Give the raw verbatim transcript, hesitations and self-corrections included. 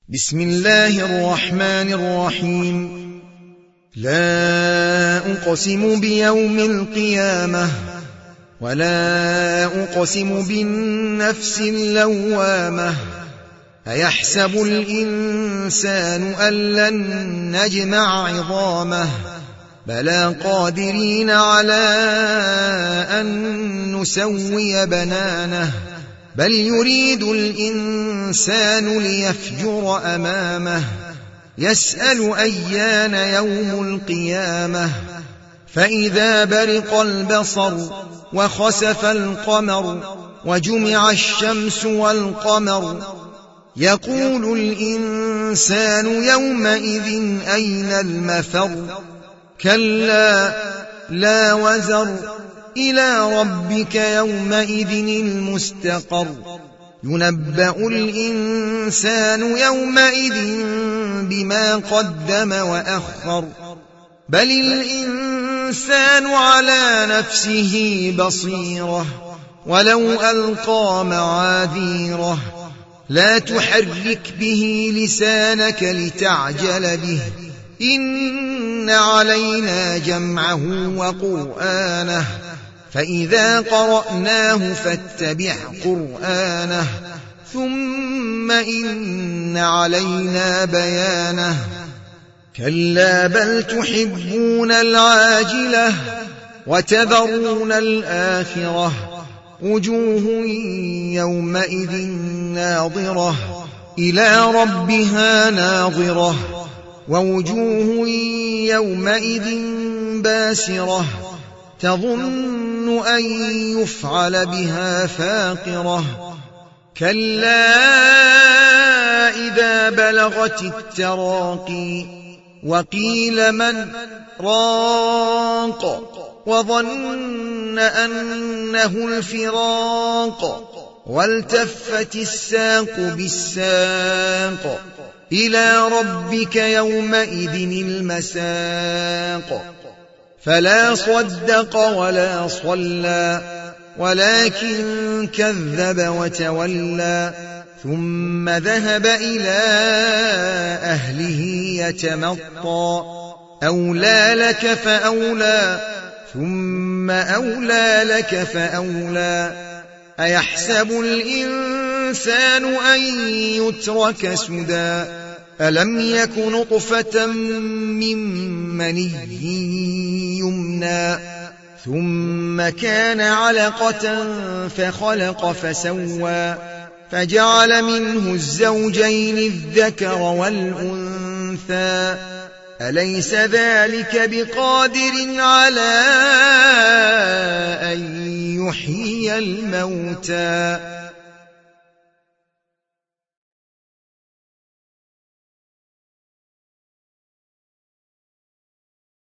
بسم الله الرحمن الرحيم. لا أقسم بيوم القيامة ولا أقسم بالنفس اللوامة أيحسب الإنسان أن لن نجمع عظامه بلى قادرين على أن نسوي بنانه بل يريد الإنسان ليفجر أمامه يسأل أيان يوم القيامة فإذا برق البصر وخسف القمر وجمع الشمس والقمر يقول الإنسان يومئذ أين المفر كلا لا وزر إلى ربك يومئذ المستقر ينبأ الإنسان يومئذ بما قدم وأخر بل الإنسان على نفسه بصيرة ولو ألقى معاذيره لا تحرك به لسانك لتعجل به إن علينا جمعه وقرآنه فإذا قرأناه فاتبع قرآنه ثم إن علينا بيانه كلا بل تحبون العاجلة وتذرون الآخرة وجوه يومئذ ناظرة إلى ربها ناظرة ووجوه يومئذ باسرة تظن أن يفعل بها فاقرة كلا إذا بلغت التراقي وقيل من راق وظن أنه الفراق والتفت الساق بالساق إلى ربك يومئذ المساق فلا صدق ولا صلى ولكن كذب وتولى ثم ذهب إلى أهله يتمطى أولى لك فأولى ثم أولى لك فأولى أيحسب الإنسان أن يترك سدى ألم يك نطفة من مني يمنى ثم كان علقة فخلق فسوى فجعل منه الزوجين الذكر والأنثى أليس ذلك بقادر على أن يحيي الموتى